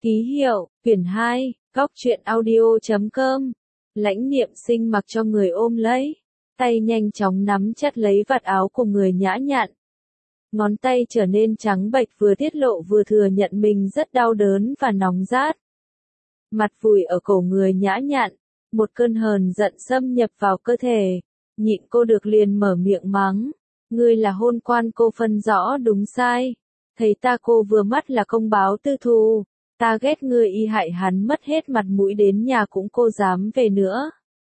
Ký hiệu, quyển 2, Góc truyện audio.com. Lãnh Niệm Sinh mặc cho người ôm lấy, tay nhanh chóng nắm chặt lấy vạt áo của người nhã nhặn. Ngón tay trở nên trắng bệch vừa tiết lộ vừa thừa nhận mình rất đau đớn và nóng rát. Mặt vùi ở cổ người nhã nhặn, một cơn hờn giận xâm nhập vào cơ thể, nhịn cô được liền mở miệng mắng. Ngươi là hôn quan, cô phân rõ đúng sai. Thấy ta cô vừa mắt là công báo tư thù. Ta ghét ngươi y hại hắn mất hết mặt mũi, đến nhà cũng cô dám về nữa.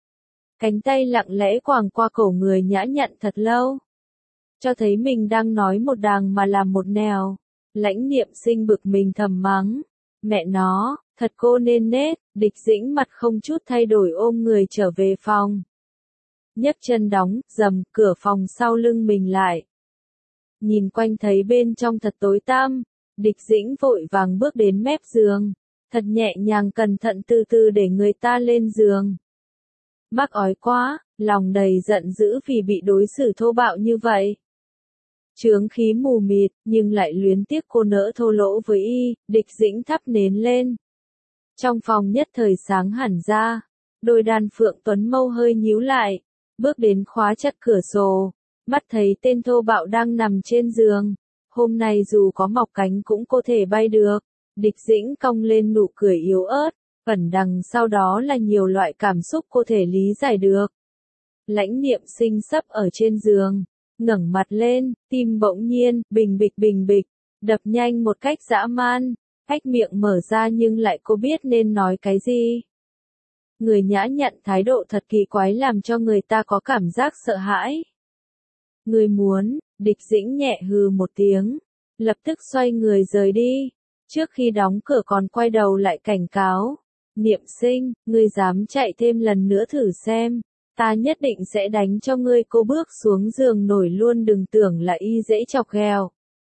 Cánh tay lặng lẽ quàng qua cổ người nhã nhặn thật lâu. Cho thấy mình đang nói một đàng mà làm một nẻo. Lãnh Niệm Sinh bực mình thầm mắng. Mẹ nó, thật cô nên nết. Địch Dĩnh mặt không chút thay đổi ôm người trở về phòng. Nhấc chân đóng, dầm, cửa phòng sau lưng mình lại. Nhìn quanh thấy bên trong thật tối tăm. Địch Dĩnh vội vàng bước đến mép giường, thật nhẹ nhàng cẩn thận từ từ để người ta lên giường. Bác ói quá, lòng đầy giận dữ vì bị đối xử thô bạo như vậy. Chướng khí mù mịt, nhưng lại luyến tiếc cô nỡ thô lỗ với y, Địch Dĩnh thắp nến lên. Trong phòng nhất thời sáng hẳn ra, đôi đàn phượng tuấn mâu hơi nhíu lại, bước đến khóa chặt cửa sổ, mắt thấy tên thô bạo đang nằm trên giường. Hôm nay dù có mọc cánh cũng có thể bay được. Địch Dĩnh cong lên nụ cười yếu ớt, ẩn đằng sau đó là nhiều loại cảm xúc cô thể lý giải được. Lãnh Niệm Sinh sấp ở trên giường, ngẩng mặt lên, tim bỗng nhiên, bình bịch, đập nhanh một cách dã man, hách miệng mở ra nhưng lại cô biết nên nói cái gì. Người nhã nhặn thái độ thật kỳ quái làm cho người ta có cảm giác sợ hãi. Người muốn, Địch Dĩnh nhẹ hừ một tiếng, lập tức xoay người rời đi, trước khi đóng cửa còn quay đầu lại cảnh cáo. Niệm Sinh, ngươi dám chạy thêm lần nữa thử xem, ta nhất định sẽ đánh cho ngươi. Cô bước xuống giường nổi luôn, đừng tưởng là y dễ chọc ghẹo.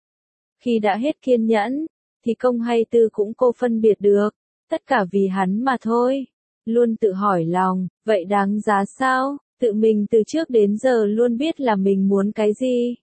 Khi đã hết kiên nhẫn, thì công hay tư cũng cô phân biệt được, tất cả vì hắn mà thôi. Luôn tự hỏi lòng, vậy đáng giá sao? Tự mình từ trước đến giờ luôn biết là mình muốn cái gì.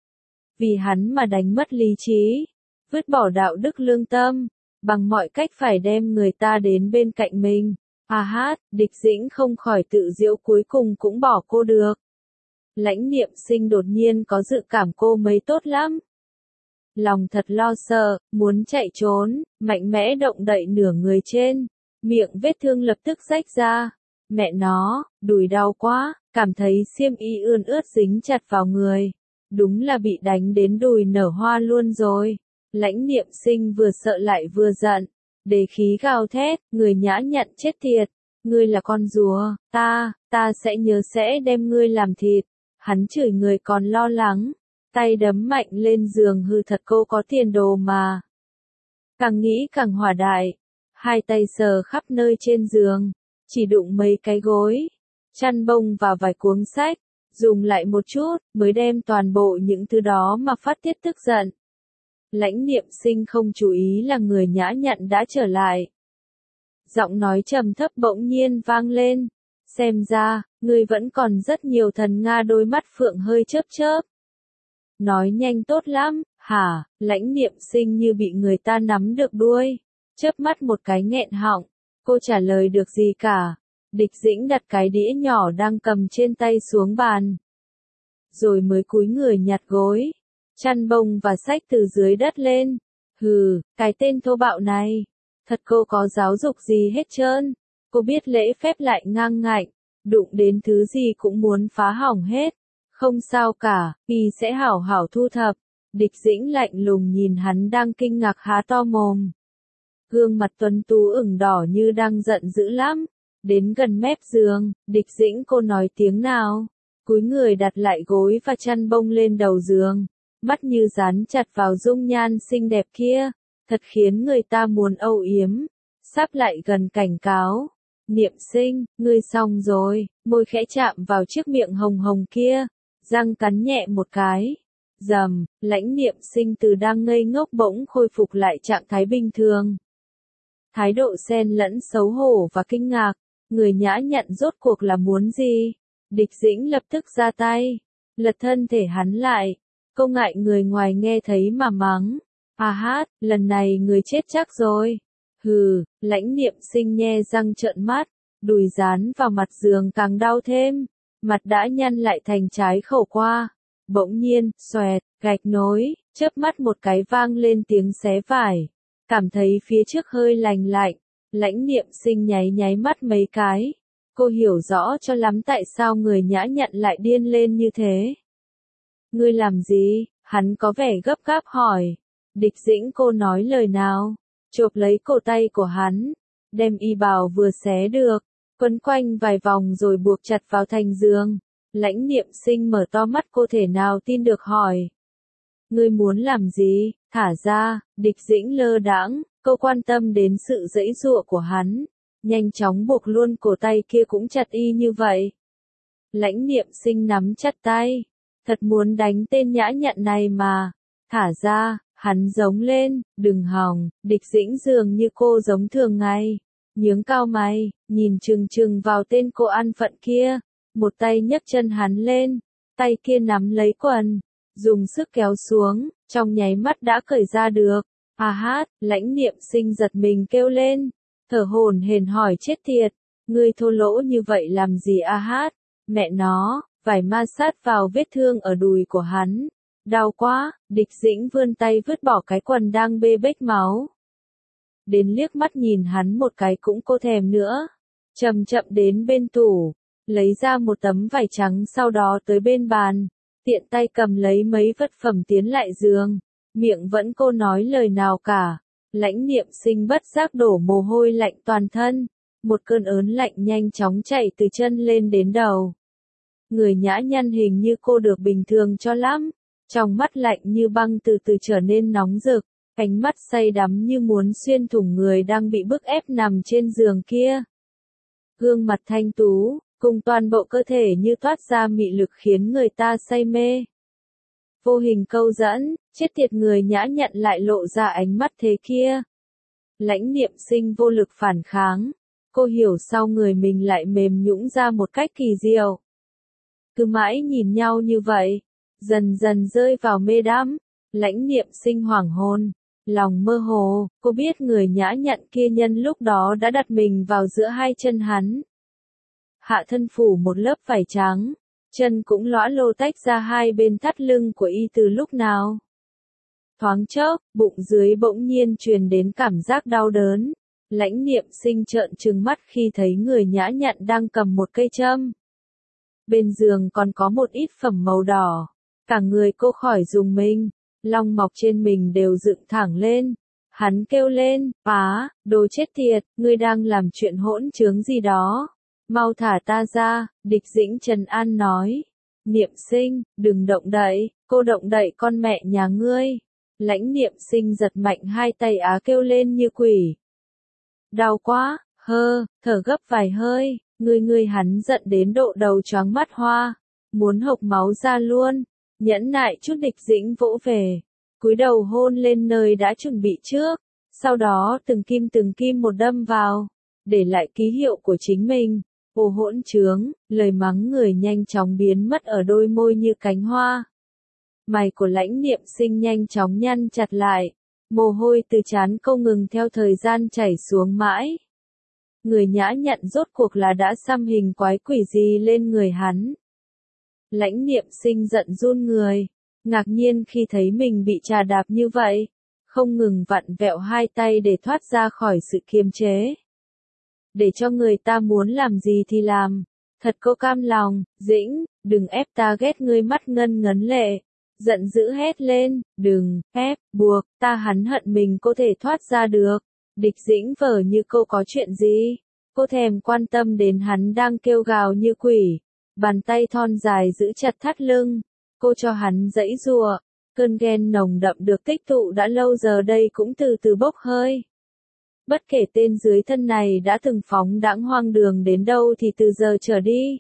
Vì hắn mà đánh mất lý trí, vứt bỏ đạo đức lương tâm, bằng mọi cách phải đem người ta đến bên cạnh mình. Địch Dĩnh không khỏi tự giễu, cuối cùng cũng bỏ cô được. Lãnh Niệm Sinh đột nhiên có dự cảm cô mấy tốt lắm. Lòng thật lo sợ, muốn chạy trốn, mạnh mẽ động đậy nửa người trên, miệng vết thương lập tức rách ra. Mẹ nó, đùi đau quá, cảm thấy xiêm y ươn ướt dính chặt vào người. Đúng là bị đánh đến đùi nở hoa luôn rồi. Lãnh Niệm Sinh vừa sợ lại vừa giận, đề khí gào thét, người nhã nhặn chết tiệt, ngươi là con rùa, ta sẽ nhớ sẽ đem ngươi làm thịt. Hắn chửi người còn lo lắng, tay đấm mạnh lên giường, hư thật cô có tiền đồ mà. Càng nghĩ càng hỏa đại, hai tay sờ khắp nơi trên giường, chỉ đụng mấy cái gối, chăn bông và vài cuốn sách, dùng lại một chút, mới đem toàn bộ những thứ đó mà phát tiết tức giận. Lãnh Niệm Sinh không chú ý là người nhã nhặn đã trở lại. Giọng nói trầm thấp bỗng nhiên vang lên. Xem ra, ngươi vẫn còn rất nhiều thần Nga, đôi mắt phượng hơi chớp chớp. Nói nhanh tốt lắm, hả? Lãnh Niệm Sinh như bị người ta nắm được đuôi, chớp mắt một cái nghẹn họng. Cô trả lời được gì cả. Địch Dĩnh đặt cái đĩa nhỏ đang cầm trên tay xuống bàn, rồi mới cúi người nhặt gối, chăn bông và sách từ dưới đất lên. Hừ, cái tên thô bạo này, thật cô có giáo dục gì hết trơn. Cô biết lễ phép lại ngang ngạnh, đụng đến thứ gì cũng muốn phá hỏng hết. Không sao cả, y sẽ hảo hảo thu thập. Địch Dĩnh lạnh lùng nhìn hắn đang kinh ngạc há to mồm. Gương mặt tuấn tú ửng đỏ như đang giận dữ lắm. Đến gần mép giường, Địch Dĩnh cô nói tiếng nào, cúi người đặt lại gối và chăn bông lên đầu giường, mắt như dán chặt vào dung nhan xinh đẹp kia, thật khiến người ta muốn âu yếm. Sắp lại gần cảnh cáo, Niệm Sinh, ngươi xong rồi, môi khẽ chạm vào chiếc miệng hồng hồng kia, răng cắn nhẹ một cái. Rầm, Lãnh Niệm Sinh từ đang ngây ngốc bỗng khôi phục lại trạng thái bình thường. Thái độ xen lẫn xấu hổ và kinh ngạc, người nhã nhặn rốt cuộc là muốn gì? Địch Dĩnh lập tức ra tay, lật thân thể hắn lại, cô ngại người ngoài nghe thấy mà mắng. Lần này người chết chắc rồi. Hừ, Lãnh Niệm Sinh nhe răng trợn mắt, đùi dán vào mặt giường càng đau thêm, mặt đã nhăn lại thành trái khẩu qua. Bỗng nhiên, xoẹt, gạch nối, chớp mắt một cái vang lên tiếng xé vải. Cảm thấy phía trước hơi lành lạnh, Lãnh Niệm Sinh nháy nháy mắt mấy cái. Cô hiểu rõ cho lắm tại sao người Nhã Nhặn lại điên lên như thế. Ngươi làm gì? Hắn có vẻ gấp gáp hỏi. Địch Dĩnh cô nói lời nào? Chộp lấy cổ tay của hắn, đem y bào vừa xé được, quấn quanh vài vòng rồi buộc chặt vào thành giường. Lãnh Niệm Sinh mở to mắt cô thể nào tin được hỏi. Ngươi muốn làm gì? Thả ra. Địch Dĩnh lơ đãng, cô quan tâm đến sự giãy giụa của hắn, nhanh chóng buộc luôn cổ tay kia cũng chặt y như vậy. Lãnh Niệm Sinh nắm chặt tay, thật muốn đánh tên Nhã Nhặn này mà. Thả ra. Hắn giống lên, đừng hòng. Địch Dĩnh dường như cô giống thường ngày, nhướng cao mày, nhìn chừng chừng vào tên cô ăn phận kia, một tay nhấc chân hắn lên, tay kia nắm lấy quần, dùng sức kéo xuống, trong nháy mắt đã cởi ra được. À hát, Lãnh Niệm Sinh giật mình kêu lên, thở hổn hển hỏi chết tiệt, ngươi thô lỗ như vậy làm gì a hát, mẹ nó, vải ma sát vào vết thương ở đùi của hắn. Đau quá, Địch Dĩnh vươn tay vứt bỏ cái quần đang bê bết máu. Đến liếc mắt nhìn hắn một cái cũng cô thèm nữa. Chậm chậm đến bên tủ, lấy ra một tấm vải trắng sau đó tới bên bàn, tiện tay cầm lấy mấy vật phẩm tiến lại giường, miệng vẫn cô nói lời nào cả. Lãnh Niệm Sinh bất giác đổ mồ hôi lạnh toàn thân, một cơn ớn lạnh nhanh chóng chạy từ chân lên đến đầu. Người Nhã Nhăn hình như cô được bình thường cho lắm. Trong mắt lạnh như băng từ từ trở nên nóng rực, ánh mắt say đắm như muốn xuyên thủng người đang bị bức ép nằm trên giường kia. Gương mặt thanh tú, cùng toàn bộ cơ thể như toát ra mị lực khiến người ta say mê. Vô hình câu dẫn, chết tiệt người Nhã Nhặn lại lộ ra ánh mắt thế kia. Lãnh Niệm Sinh vô lực phản kháng, cô hiểu sao người mình lại mềm nhũn ra một cách kỳ diệu. Cứ mãi nhìn nhau như vậy, dần dần rơi vào mê đắm. Lãnh Niệm Sinh hoảng hồn, lòng mơ hồ, cô biết người Nhã Nhặn kia nhân lúc đó đã đặt mình vào giữa hai chân hắn. Hạ thân phủ một lớp vải trắng, chân cũng lõa lô tách ra hai bên thắt lưng của y từ lúc nào. Thoáng chốc, bụng dưới bỗng nhiên truyền đến cảm giác đau đớn. Lãnh Niệm Sinh trợn trừng mắt khi thấy người Nhã Nhặn đang cầm một cây châm. Bên giường còn có một ít phẩm màu đỏ. Cả người cô khỏi rùng mình, lông mọc trên mình đều dựng thẳng lên. Hắn kêu lên, đồ chết tiệt, ngươi đang làm chuyện hỗn trướng gì đó. Mau thả ta ra, Địch Dĩnh trấn an nói. Niệm Sinh, đừng động đậy, cô động đậy con mẹ nhà ngươi. Lãnh Niệm Sinh giật mạnh hai tay kêu lên như quỷ. Đau quá, thở gấp vài hơi, ngươi hắn giận đến độ đầu choáng mắt hoa, muốn hộc máu ra luôn. Nhẫn nại chút Địch Dĩnh vỗ về, cúi đầu hôn lên nơi đã chuẩn bị trước, sau đó từng kim một đâm vào, để lại ký hiệu của chính mình. Ô hỗn trướng, lời mắng người nhanh chóng biến mất ở đôi môi như cánh hoa. Mày của Lãnh Niệm Sinh nhanh chóng nhăn chặt lại, mồ hôi từ trán không ngừng theo thời gian chảy xuống mãi. Người Nhã Nhặn rốt cuộc là đã xăm hình quái quỷ gì lên người hắn. Lãnh Niệm Sinh giận run người, ngạc nhiên khi thấy mình bị trà đạp như vậy, không ngừng vặn vẹo hai tay để thoát ra khỏi sự kiềm chế. Để cho người ta muốn làm gì thì làm, thật cô cam lòng. Dĩnh, đừng ép ta ghét ngươi. Mắt ngân ngấn lệ, giận dữ hét lên, đừng ép, buộc ta. Hắn hận mình có thể thoát ra được. Địch Dĩnh vờ như cô có chuyện gì, cô thèm quan tâm đến hắn đang kêu gào như quỷ. Bàn tay thon dài giữ chặt thắt lưng, cô cho hắn giãy giụa, cơn ghen nồng đậm được tích tụ đã lâu giờ đây cũng từ từ bốc hơi. Bất kể tên dưới thân này đã từng phóng đãng hoang đường đến đâu thì từ giờ trở đi,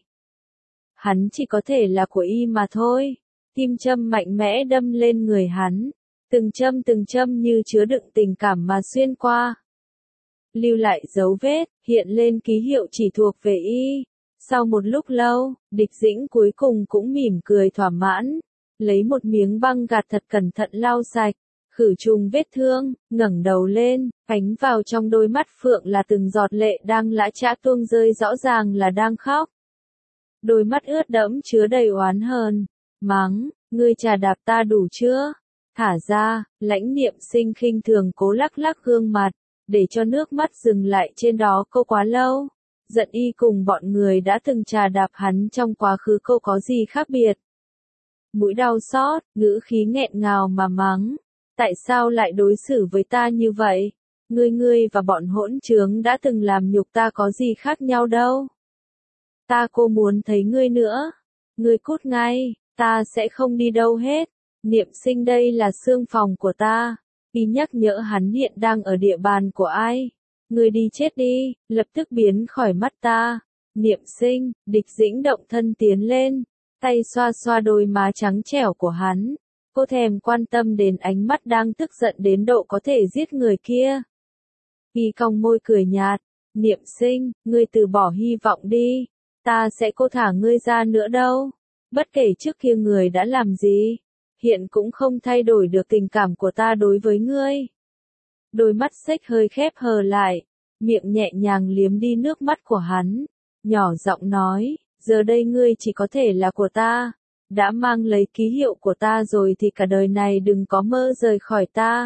hắn chỉ có thể là của y mà thôi. Kim châm mạnh mẽ đâm lên người hắn, từng châm như chứa đựng tình cảm mà xuyên qua, lưu lại dấu vết, hiện lên ký hiệu chỉ thuộc về y. Sau một lúc lâu, Địch Dĩnh cuối cùng cũng mỉm cười thỏa mãn, lấy một miếng băng gạc thật cẩn thận lau sạch, khử trùng vết thương, ngẩng đầu lên, ánh vào trong đôi mắt Phượng là từng giọt lệ đang lã chã tuôn rơi, rõ ràng là đang khóc. Đôi mắt ướt đẫm chứa đầy oán hờn, mắng, ngươi chà đạp ta đủ chưa? Thả ra, Lãnh Niệm Sinh khinh thường cố lắc lắc gương mặt, để cho nước mắt dừng lại trên đó cô quá lâu. Giận Y cùng bọn người đã từng chà đạp hắn trong quá khứ cô có gì khác biệt. Mũi đau xót, ngữ khí nghẹn ngào mà mắng. Tại sao lại đối xử với ta như vậy? Ngươi và bọn hỗn trướng đã từng làm nhục ta có gì khác nhau đâu. Ta cô muốn thấy ngươi nữa. Ngươi cút ngay, ta sẽ không đi đâu hết. Niệm Sinh đây là xương phòng của ta. Y nhắc nhở hắn hiện đang ở địa bàn của ai. Ngươi đi chết đi, lập tức biến khỏi mắt ta. Niệm Sinh, Địch Dĩnh động thân tiến lên, tay xoa xoa đôi má trắng trẻo của hắn. Cô thèm quan tâm đến ánh mắt đang tức giận đến độ có thể giết người kia. Y cong môi cười nhạt, Niệm Sinh, ngươi từ bỏ hy vọng đi, ta sẽ cô thả ngươi ra nữa đâu. Bất kể trước kia người đã làm gì, hiện cũng không thay đổi được tình cảm của ta đối với ngươi. Đôi mắt xếch hơi khép hờ lại, miệng nhẹ nhàng liếm đi nước mắt của hắn, nhỏ giọng nói, giờ đây ngươi chỉ có thể là của ta. Đã mang lấy ký hiệu của ta rồi thì cả đời này đừng có mơ rời khỏi ta.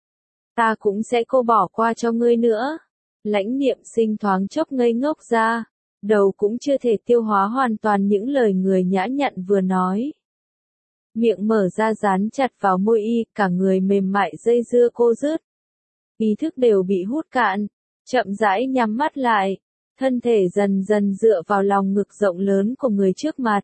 Ta cũng sẽ cô bỏ qua cho ngươi nữa. Lãnh Niệm Sinh thoáng chốc ngây ngốc ra, đầu cũng chưa thể tiêu hóa hoàn toàn những lời người nhã nhặn vừa nói. Miệng mở ra dán chặt vào môi y, cả người mềm mại dây dưa cô dứt. Ý thức đều bị hút cạn, chậm rãi nhắm mắt lại, thân thể dần dần dựa vào lòng ngực rộng lớn của người trước mặt.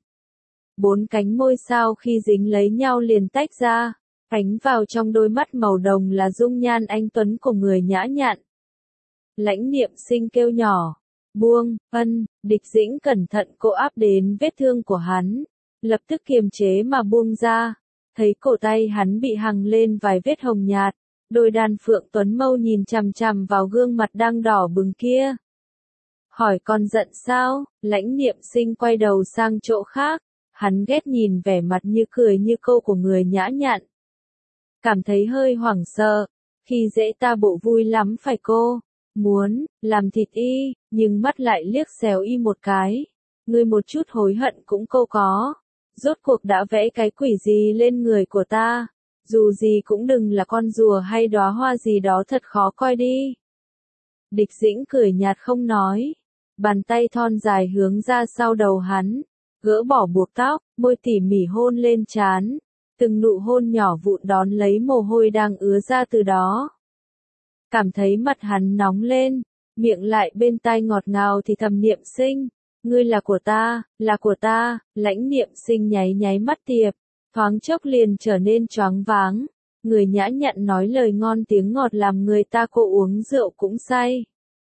4 cánh môi sao khi dính lấy nhau liền tách ra, ánh vào trong đôi mắt màu đồng là dung nhan anh tuấn của người nhã nhặn. Lãnh Niệm Sinh kêu nhỏ, buông, Địch Dĩnh cẩn thận cô áp đến vết thương của hắn, lập tức kiềm chế mà buông ra, thấy cổ tay hắn bị hằn lên vài vết hồng nhạt, đôi đàn phượng tuấn mâu nhìn chằm chằm vào gương mặt đang đỏ bừng kia. Hỏi con giận sao? Lãnh Niệm Sinh quay đầu sang chỗ khác. Hắn ghét nhìn vẻ mặt như cười như câu của người nhã nhặn. Cảm thấy hơi hoảng sợ, khi dễ ta bộ vui lắm phải cô, muốn, làm thịt y, nhưng mắt lại liếc xéo y một cái. Ngươi một chút hối hận cũng cô có, rốt cuộc đã vẽ cái quỷ gì lên người của ta, dù gì cũng đừng là con rùa hay đóa hoa gì đó thật khó coi đi. Địch Dĩnh cười nhạt không nói, bàn tay thon dài hướng ra sau đầu hắn. Gỡ bỏ buộc tóc, môi tỉ mỉ hôn lên trán, từng nụ hôn nhỏ vụn đón lấy mồ hôi đang ứa ra từ đó. Cảm thấy mặt hắn nóng lên, miệng lại bên tai ngọt ngào thì thầm Niệm Sinh, ngươi là của ta, Lãnh Niệm Sinh nháy nháy mắt tiệp, thoáng chốc liền trở nên choáng váng, người nhã nhặn nói lời ngon tiếng ngọt làm người ta cô uống rượu cũng say.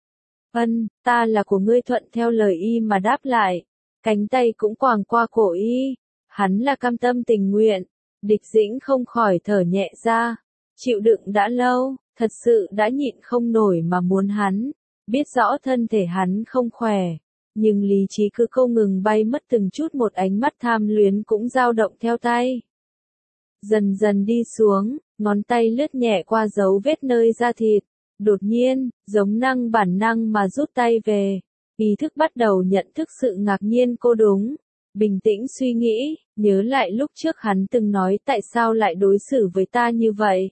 Ta là của ngươi, thuận theo lời y mà đáp lại. Cánh tay cũng quàng qua cổ y, hắn là cam tâm tình nguyện. Địch Dĩnh không khỏi thở nhẹ ra, chịu đựng đã lâu, thật sự đã nhịn không nổi mà muốn hắn, biết rõ thân thể hắn không khỏe, nhưng lý trí cứ không ngừng bay mất từng chút một, ánh mắt tham luyến cũng dao động theo tay. Dần dần đi xuống, ngón tay lướt nhẹ qua dấu vết nơi da thịt, đột nhiên, giống bản năng mà rút tay về. Ý thức bắt đầu nhận thức sự ngạc nhiên cô đúng. Bình tĩnh suy nghĩ, nhớ lại lúc trước hắn từng nói tại sao lại đối xử với ta như vậy.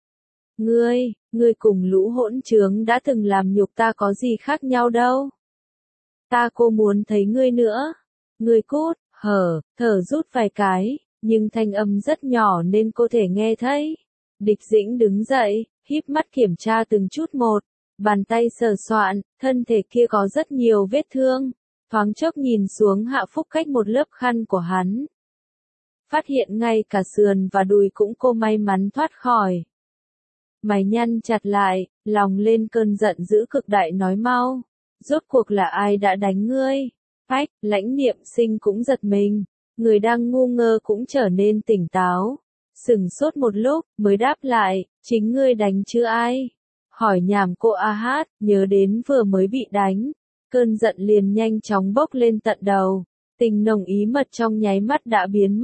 Ngươi cùng lũ hỗn trướng đã từng làm nhục ta có gì khác nhau đâu. Ta cô muốn thấy ngươi nữa. Ngươi cút, thở rút vài cái, nhưng thanh âm rất nhỏ nên cô thể nghe thấy. Địch Dĩnh đứng dậy, híp mắt kiểm tra từng chút một. Bàn tay sờ soạn, thân thể kia có rất nhiều vết thương, thoáng chốc nhìn xuống Hạ Phúc cách một lớp khăn của hắn. Phát hiện ngay cả sườn và đùi cũng cô may mắn thoát khỏi. Mày nhăn chặt lại, lòng lên cơn giận dữ cực đại nói mau. Rốt cuộc là ai đã đánh ngươi? Phách, Lãnh Niệm Sinh cũng giật mình, người đang ngu ngơ cũng trở nên tỉnh táo. Sửng sốt một lúc, mới đáp lại, chính ngươi đánh chứ ai? Hỏi nhảm cô a hát, nhớ đến vừa mới bị đánh, cơn giận liền nhanh chóng bốc lên tận đầu, tình nồng ý mật trong nháy mắt đã biến mất,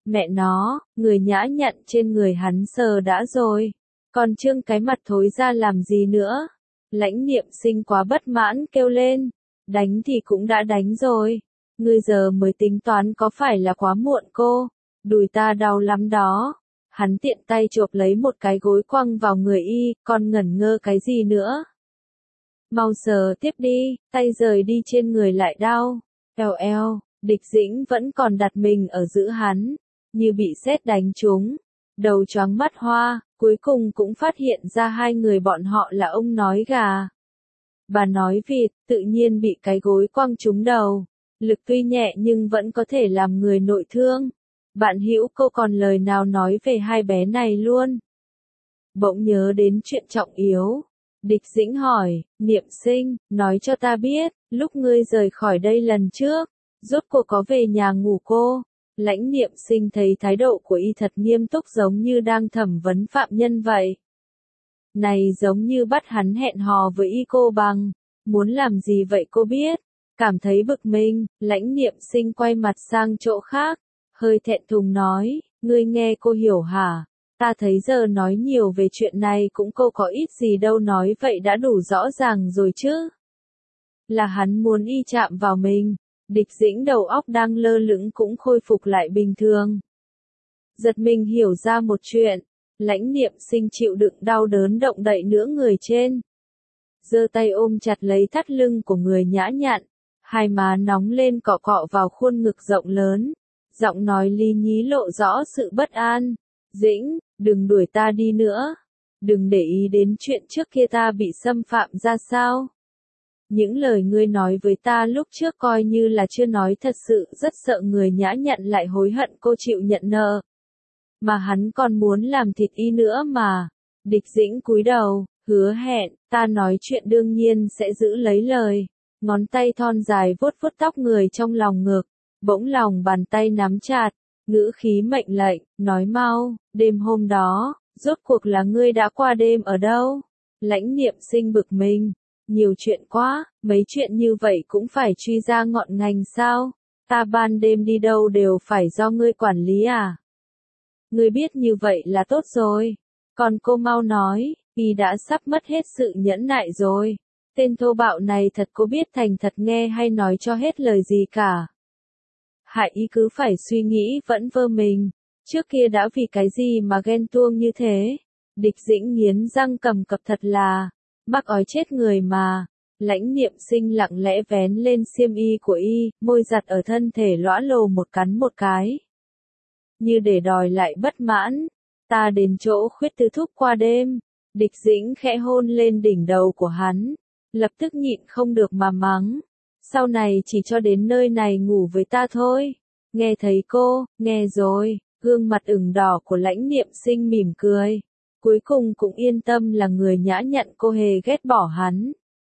Mẹ nó, người nhã nhặn trên người hắn sờ đã rồi. Còn trương cái mặt thối ra làm gì nữa? Lãnh Niệm Sinh quá bất mãn kêu lên. Đánh thì cũng đã đánh rồi. Ngươi giờ mới tính toán có phải là quá muộn cô? Đùi ta đau lắm đó. Hắn tiện tay chộp lấy một cái gối quăng vào người y, còn ngẩn ngơ cái gì nữa? Mau sờ tiếp đi, tay rời đi trên người lại đau. Eo eo, Địch Dĩnh vẫn còn đặt mình ở giữa hắn, như bị sét đánh trúng. Đầu choáng mắt hoa, cuối cùng cũng phát hiện ra hai người bọn họ là ông nói gà. Bà nói vịt, tự nhiên bị cái gối quăng trúng đầu. Lực tuy nhẹ nhưng vẫn có thể làm người nội thương. Bạn Hữu cô còn lời nào nói về hai bé này luôn. Bỗng nhớ đến chuyện trọng yếu. Địch Dĩnh hỏi, Niệm Sinh, nói cho ta biết, lúc ngươi rời khỏi đây lần trước, rốt cuộc có về nhà ngủ cô? Lãnh Niệm Sinh thấy thái độ của y thật nghiêm túc giống như đang thẩm vấn phạm nhân vậy. Này giống như bắt hắn hẹn hò với y cô bằng, muốn làm gì vậy cô biết? Cảm thấy bực mình, Lãnh Niệm Sinh quay mặt sang chỗ khác, hơi thẹn thùng nói, ngươi nghe cô hiểu hả? Ta thấy giờ nói nhiều về chuyện này cũng cô có ít gì đâu nói vậy đã đủ rõ ràng rồi chứ. Là hắn muốn y chạm vào mình. Địch Dĩnh đầu óc đang lơ lửng cũng khôi phục lại bình thường. Giật mình hiểu ra một chuyện. Lãnh Niệm Sinh chịu đựng đau đớn động đậy nửa người trên. Giơ tay ôm chặt lấy thắt lưng của người nhã nhặn. Hai má nóng lên cọ cọ vào khuôn ngực rộng lớn. Giọng nói lý nhí lộ rõ sự bất an. Dĩnh, đừng đuổi ta đi nữa. Đừng để ý đến chuyện trước kia ta bị xâm phạm ra sao. Những lời ngươi nói với ta lúc trước coi như là chưa nói thật sự rất sợ người nhã nhặn lại hối hận cô chịu nhận nợ. Mà hắn còn muốn làm thịt y nữa mà. Địch Dĩnh cúi đầu, hứa hẹn, ta nói chuyện đương nhiên sẽ giữ lấy lời. Ngón tay thon dài vuốt vuốt tóc người trong lòng ngực. Bỗng lòng bàn tay nắm chặt, ngữ khí mệnh lệnh, nói mau, đêm hôm đó, rốt cuộc là ngươi đã qua đêm ở đâu? Lãnh Niệm Sinh bực mình. Nhiều chuyện quá, mấy chuyện như vậy cũng phải truy ra ngọn ngành sao? Ta ban đêm đi đâu đều phải do ngươi quản lý à? Ngươi biết như vậy là tốt rồi. Còn cô mau nói, y đã sắp mất hết sự nhẫn nại rồi. Tên thô bạo này thật cô biết thành thật nghe hay nói cho hết lời gì cả. Hại y cứ phải suy nghĩ vẫn vơ mình. Trước kia đã vì cái gì mà ghen tuông như thế? Địch Dĩnh nghiến răng cầm cập thật là. Mắc ói chết người mà. Lãnh Niệm Sinh lặng lẽ vén lên xiêm y của y, môi giặt ở thân thể lõa lồ một cắn một cái. Như để đòi lại bất mãn. Ta đến chỗ Khuyết Tư Thúc qua đêm. Địch Dĩnh khẽ hôn lên đỉnh đầu của hắn. Lập tức nhịn không được mà mắng. Sau này chỉ cho đến nơi này ngủ với ta thôi. Nghe thấy cô, nghe rồi. Gương mặt ửng đỏ của Lãnh Niệm Sinh mỉm cười. Cuối cùng cũng yên tâm là người nhã nhặn cô hề ghét bỏ hắn.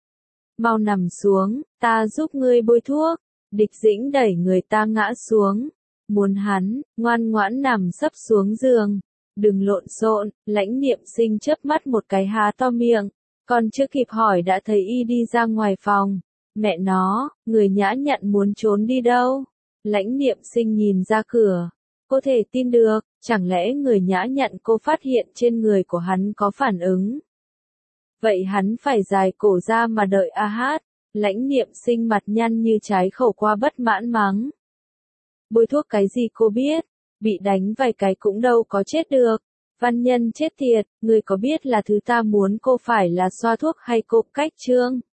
Mau nằm xuống, ta giúp ngươi bôi thuốc. Địch Dĩnh đẩy người ta ngã xuống. Muốn hắn, ngoan ngoãn nằm sấp xuống giường. Đừng lộn xộn, Lãnh Niệm Sinh chớp mắt một cái há to miệng. Còn chưa kịp hỏi đã thấy y đi ra ngoài phòng. Mẹ nó, người nhã nhặn muốn trốn đi đâu? Lãnh Niệm Sinh nhìn ra cửa. Cô thể tin được, chẳng lẽ người nhã nhặn cô phát hiện trên người của hắn có phản ứng? Vậy hắn phải dài cổ ra mà đợi a hát. Lãnh Niệm Sinh mặt nhăn như trái khẩu qua bất mãn mắng. Bôi thuốc cái gì cô biết? Bị đánh vài cái cũng đâu có chết được. Văn nhân chết thiệt, người có biết là thứ ta muốn cô phải là xoa thuốc hay cộp cách trương?